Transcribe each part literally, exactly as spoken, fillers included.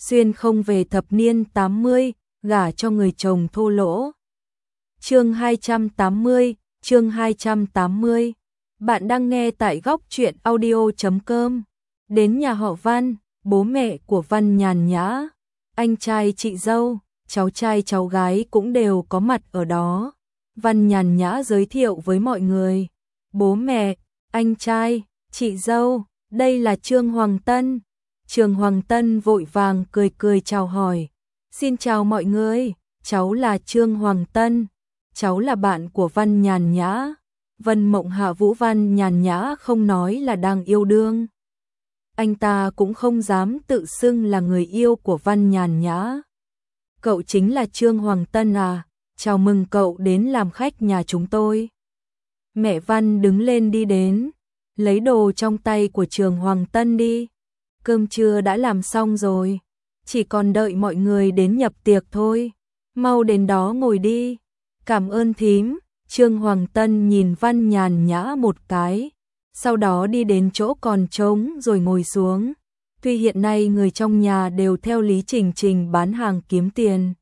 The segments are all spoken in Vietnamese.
xuyên không về thập niên tám mươi, gả cho người chồng thô lỗ. Chương hai trăm tám mươi, chương hai trăm tám mươi. Bạn đang nghe tại góc truyện audio chấm com. Đến nhà họ Văn, bố mẹ của Văn nhàn nhã, anh trai chị dâu, cháu trai cháu gái cũng đều có mặt ở đó. Văn nhàn nhã giới thiệu với mọi người. Bố mẹ, anh trai, chị dâu, đây là Trương Hoàng Tân. Trương Hoàng Tân vội vàng cười cười chào hỏi. Xin chào mọi người, cháu là Trương Hoàng Tân. Cháu là bạn của Văn nhàn nhã. Vân Mộng Hạ Vũ Văn nhàn nhã không nói là đang yêu đương. Anh ta cũng không dám tự xưng là người yêu của Văn nhàn nhã. Cậu chính là Trương Hoàng Tân à, chào mừng cậu đến làm khách nhà chúng tôi. Mẹ Văn đứng lên đi đến, lấy đồ trong tay của Trương Hoàng Tân đi. Cơm trưa đã làm xong rồi, chỉ còn đợi mọi người đến nhập tiệc thôi. Mau đến đó ngồi đi. Cảm ơn thím. Trương Hoàng Tân nhìn Văn nhàn nhã một cái, sau đó đi đến chỗ còn trống rồi ngồi xuống. Tuy hiện nay người trong nhà đều theo Lý Trình Trình bán hàng kiếm tiền,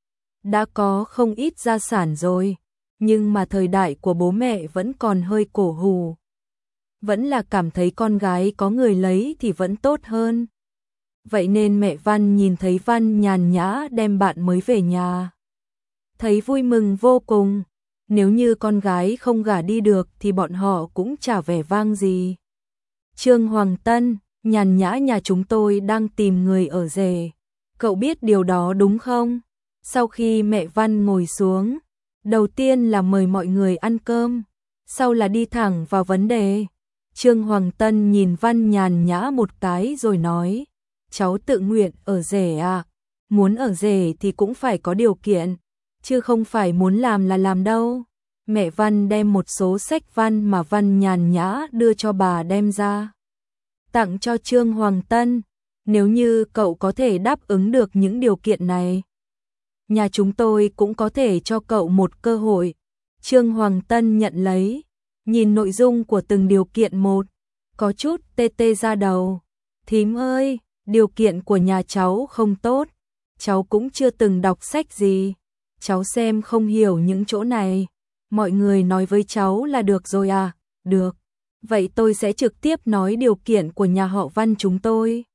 đã có không ít gia sản rồi, nhưng mà thời đại của bố mẹ vẫn còn hơi cổ hủ. Vẫn là cảm thấy con gái có người lấy thì vẫn tốt hơn. Vậy nên mẹ Văn nhìn thấy Văn nhàn nhã đem bạn mới về nhà, thấy vui mừng vô cùng. Nếu như con gái không gả đi được thì bọn họ cũng chả vẻ vang gì. Trương Hoàng Tân, nhàn nhã nhà chúng tôi đang tìm người ở rể. Cậu biết điều đó đúng không? Sau khi mẹ Văn ngồi xuống, đầu tiên là mời mọi người ăn cơm, sau là đi thẳng vào vấn đề. Trương Hoàng Tân nhìn Văn nhàn nhã một cái rồi nói, cháu tự nguyện ở rể à? Muốn ở rể thì cũng phải có điều kiện, chứ không phải muốn làm là làm đâu. Mẹ Văn đem một số sách văn mà Văn nhàn nhã đưa cho bà đem ra, tặng cho Trương Hoàng Tân. Nếu như cậu có thể đáp ứng được những điều kiện này, nhà chúng tôi cũng có thể cho cậu một cơ hội. Trương Hoàng Tân nhận lấy, nhìn nội dung của từng điều kiện một, có chút tê tê ra đầu. Thím ơi, điều kiện của nhà cháu không tốt, cháu cũng chưa từng đọc sách gì, cháu xem không hiểu những chỗ này. Mọi người nói với cháu là được rồi à? Được, vậy tôi sẽ trực tiếp nói điều kiện của nhà họ Văn chúng tôi.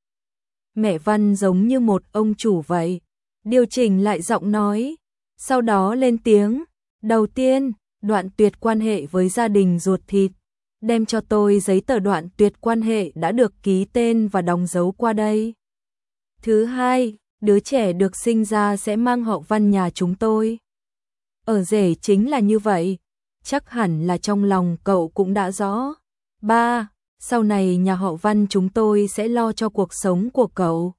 Mẹ Văn giống như một ông chủ vậy, điều chỉnh lại giọng nói, sau đó lên tiếng. Đầu tiên, đoạn tuyệt quan hệ với gia đình ruột thịt. Đem cho tôi giấy tờ đoạn tuyệt quan hệ đã được ký tên và đóng dấu qua đây. Thứ hai, đứa trẻ được sinh ra sẽ mang họ Văn nhà chúng tôi. Ở rể chính là như vậy, chắc hẳn là trong lòng cậu cũng đã rõ. Ba, sau này nhà họ Văn chúng tôi sẽ lo cho cuộc sống của cậu.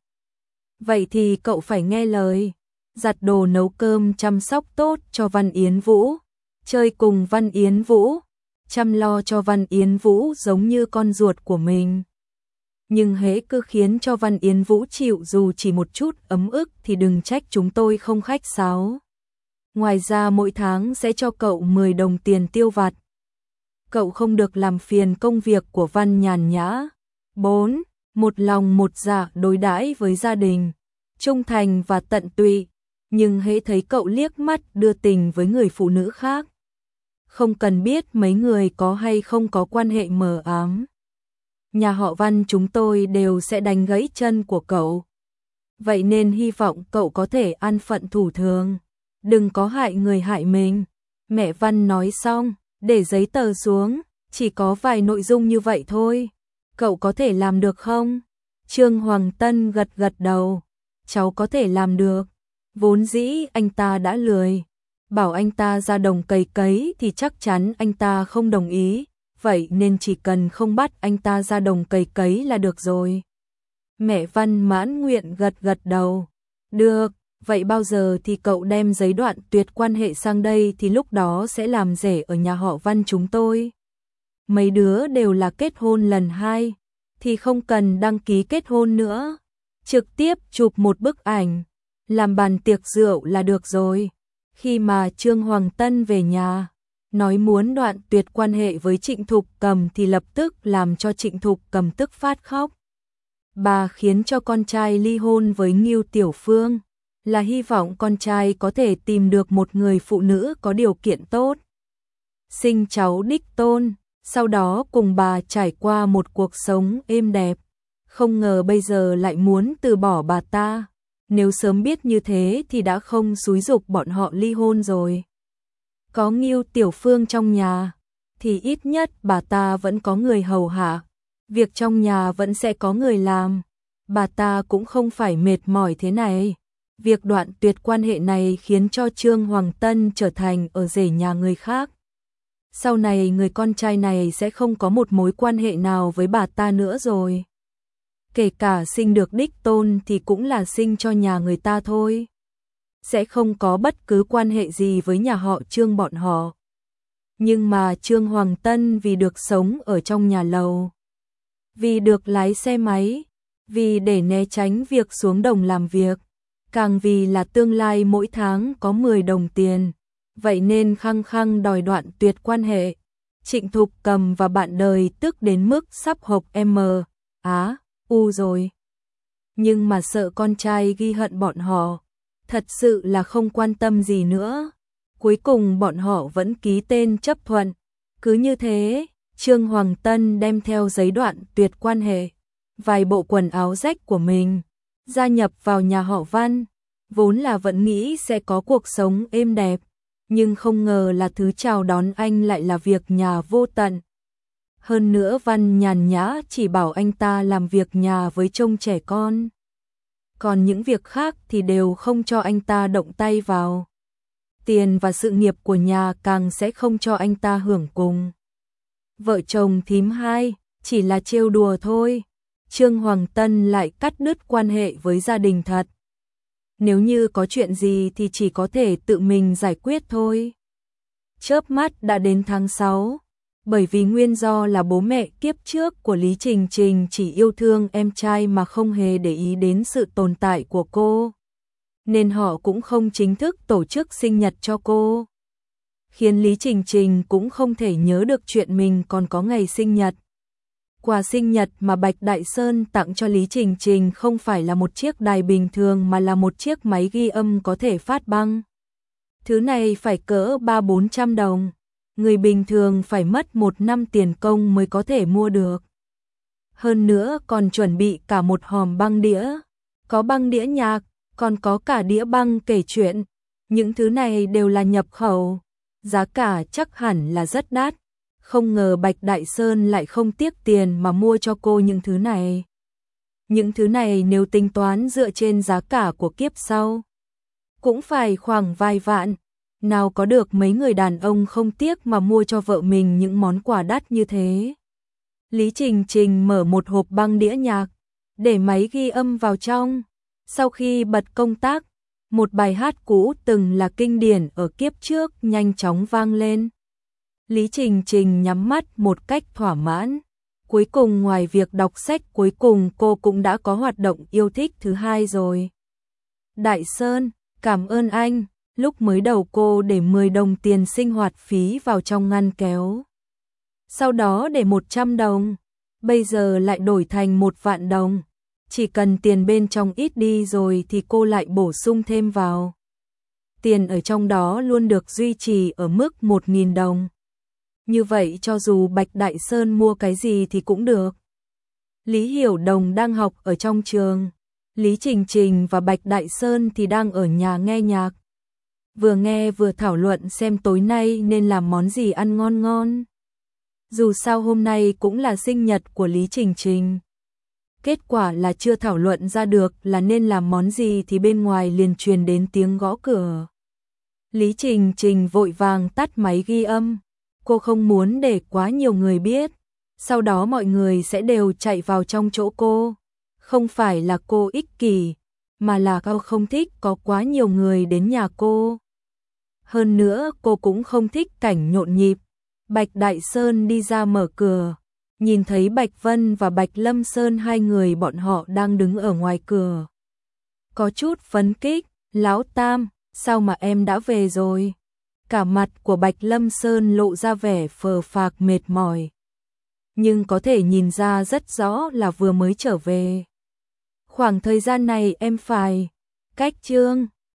Vậy thì cậu phải nghe lời, giặt đồ nấu cơm chăm sóc tốt cho Văn Yến Vũ, chơi cùng Văn Yến Vũ, chăm lo cho Văn Yến Vũ giống như con ruột của mình. Nhưng hễ cứ khiến cho Văn Yến Vũ chịu dù chỉ một chút ấm ức thì đừng trách chúng tôi không khách sáo. Ngoài ra mỗi tháng sẽ cho cậu mười đồng tiền tiêu vặt. Cậu không được làm phiền công việc của Văn nhàn nhã. Bốn, một lòng một dạ đối đãi với gia đình, trung thành và tận tụy, nhưng hễ thấy cậu liếc mắt đưa tình với người phụ nữ khác, không cần biết mấy người có hay không có quan hệ mờ ám, nhà họ Văn chúng tôi đều sẽ đánh gãy chân của cậu. Vậy nên hy vọng cậu có thể an phận thủ thường, đừng có hại người hại mình. Mẹ Văn nói xong, để giấy tờ xuống, chỉ có vài nội dung như vậy thôi. Cậu có thể làm được không? Trương Hoàng Tân gật gật đầu, cháu có thể làm được. Vốn dĩ anh ta đã lười, bảo anh ta ra đồng cày cấy thì chắc chắn anh ta không đồng ý, vậy nên chỉ cần không bắt anh ta ra đồng cày cấy là được rồi. Mẹ Văn mãn nguyện gật gật đầu. Được, vậy bao giờ thì cậu đem giấy đoạn tuyệt quan hệ sang đây thì lúc đó sẽ làm rể ở nhà họ Văn chúng tôi. Mấy đứa đều là kết hôn lần hai, thì không cần đăng ký kết hôn nữa. Trực tiếp chụp một bức ảnh, làm bàn tiệc rượu là được rồi. Khi mà Trương Hoàng Tân về nhà, nói muốn đoạn tuyệt quan hệ với Trịnh Thục Cầm thì lập tức làm cho Trịnh Thục Cầm tức phát khóc. bà khiến cho con trai ly hôn với Ngưu Tiểu Phương, là hy vọng con trai có thể tìm được một người phụ nữ có điều kiện tốt, sinh cháu đích tôn, sau đó cùng bà trải qua một cuộc sống êm đẹp. Không ngờ bây giờ lại muốn từ bỏ bà ta, nếu sớm biết như thế thì đã không xúi giục bọn họ ly hôn rồi. Có Ngưu Tiểu Phương trong nhà, thì ít nhất bà ta vẫn có người hầu hạ, việc trong nhà vẫn sẽ có người làm, bà ta cũng không phải mệt mỏi thế này. Việc đoạn tuyệt quan hệ này khiến cho Trương Hoàng Tân trở thành ở rể nhà người khác. Sau này người con trai này sẽ không có một mối quan hệ nào với bà ta nữa rồi. Kể cả sinh được đích tôn thì cũng là sinh cho nhà người ta thôi. Sẽ không có bất cứ quan hệ gì với nhà họ Trương bọn họ. Nhưng mà Trương Hoàng Tân vì được sống ở trong nhà lầu, vì được lái xe máy, vì để né tránh việc xuống đồng làm việc, càng vì là tương lai mỗi tháng có mười đồng tiền, vậy nên khăng khăng đòi đoạn tuyệt quan hệ. Trịnh Thục Cầm và bạn đời tức đến mức sắp hộc M, Á, U rồi. Nhưng mà sợ con trai ghi hận bọn họ, thật sự là không quan tâm gì nữa. Cuối cùng bọn họ vẫn ký tên chấp thuận. Cứ như thế, Trương Hoàng Tân đem theo giấy đoạn tuyệt quan hệ, vài bộ quần áo rách của mình, gia nhập vào nhà họ Văn. Vốn là vẫn nghĩ sẽ có cuộc sống êm đẹp, nhưng không ngờ là thứ chào đón anh lại là việc nhà vô tận. Hơn nữa Văn nhàn nhã chỉ bảo anh ta làm việc nhà với trông trẻ con. Còn những việc khác thì đều không cho anh ta động tay vào. Tiền và sự nghiệp của nhà càng sẽ không cho anh ta hưởng cùng. Vợ chồng thím hai chỉ là trêu đùa thôi. Trương Hoàng Tân lại cắt đứt quan hệ với gia đình thật. Nếu như có chuyện gì thì chỉ có thể tự mình giải quyết thôi. Chớp mắt đã đến tháng sáu. Bởi vì nguyên do là bố mẹ kiếp trước của Lý Trình Trình chỉ yêu thương em trai mà không hề để ý đến sự tồn tại của cô, nên họ cũng không chính thức tổ chức sinh nhật cho cô. Khiến Lý Trình Trình cũng không thể nhớ được chuyện mình còn có ngày sinh nhật. Quà sinh nhật mà Bạch Đại Sơn tặng cho Lý Trình Trình không phải là một chiếc đài bình thường mà là một chiếc máy ghi âm có thể phát băng. Thứ này phải cỡ ba bốn trăm đồng. Người bình thường phải mất một năm tiền công mới có thể mua được. Hơn nữa còn chuẩn bị cả một hòm băng đĩa. Có băng đĩa nhạc, còn có cả đĩa băng kể chuyện. Những thứ này đều là nhập khẩu. Giá cả chắc hẳn là rất đắt. Không ngờ Bạch Đại Sơn lại không tiếc tiền mà mua cho cô những thứ này. Những thứ này nếu tính toán dựa trên giá cả của kiếp sau, cũng phải khoảng vài vạn. Nào có được mấy người đàn ông không tiếc mà mua cho vợ mình những món quà đắt như thế. Lý Trình Trình mở một hộp băng đĩa nhạc, để máy ghi âm vào trong. Sau khi bật công tắc, một bài hát cũ từng là kinh điển ở kiếp trước nhanh chóng vang lên. Lý Trình Trình nhắm mắt một cách thỏa mãn. Cuối cùng ngoài việc đọc sách, cuối cùng cô cũng đã có hoạt động yêu thích thứ hai rồi. Đại Sơn, cảm ơn anh. Lúc mới đầu cô để mười đồng tiền sinh hoạt phí vào trong ngăn kéo. Sau đó để một trăm đồng. Bây giờ lại đổi thành một vạn đồng. Chỉ cần tiền bên trong ít đi rồi thì cô lại bổ sung thêm vào. Tiền ở trong đó luôn được duy trì ở mức một nghìn đồng. Như vậy cho dù Bạch Đại Sơn mua cái gì thì cũng được. Lý Hiểu Đồng đang học ở trong trường. Lý Trình Trình và Bạch Đại Sơn thì đang ở nhà nghe nhạc. Vừa nghe vừa thảo luận xem tối nay nên làm món gì ăn ngon ngon. Dù sao hôm nay cũng là sinh nhật của Lý Trình Trình. Kết quả là chưa thảo luận ra được là nên làm món gì thì bên ngoài liền truyền đến tiếng gõ cửa. Lý Trình Trình vội vàng tắt máy ghi âm. Cô không muốn để quá nhiều người biết. Sau đó mọi người sẽ đều chạy vào trong chỗ cô. Không phải là cô ích kỷ, mà là cô không thích có quá nhiều người đến nhà cô. Hơn nữa cô cũng không thích cảnh nhộn nhịp. Bạch Đại Sơn đi ra mở cửa, nhìn thấy Bạch Vân và Bạch Lâm Sơn hai người bọn họ đang đứng ở ngoài cửa. Có chút phấn khích, Lão Tam, sao mà em đã về rồi? Cả mặt của Bạch Lâm Sơn lộ ra vẻ phờ phạc mệt mỏi. Nhưng có thể nhìn ra rất rõ là vừa mới trở về. Khoảng thời gian này em phải cách Trương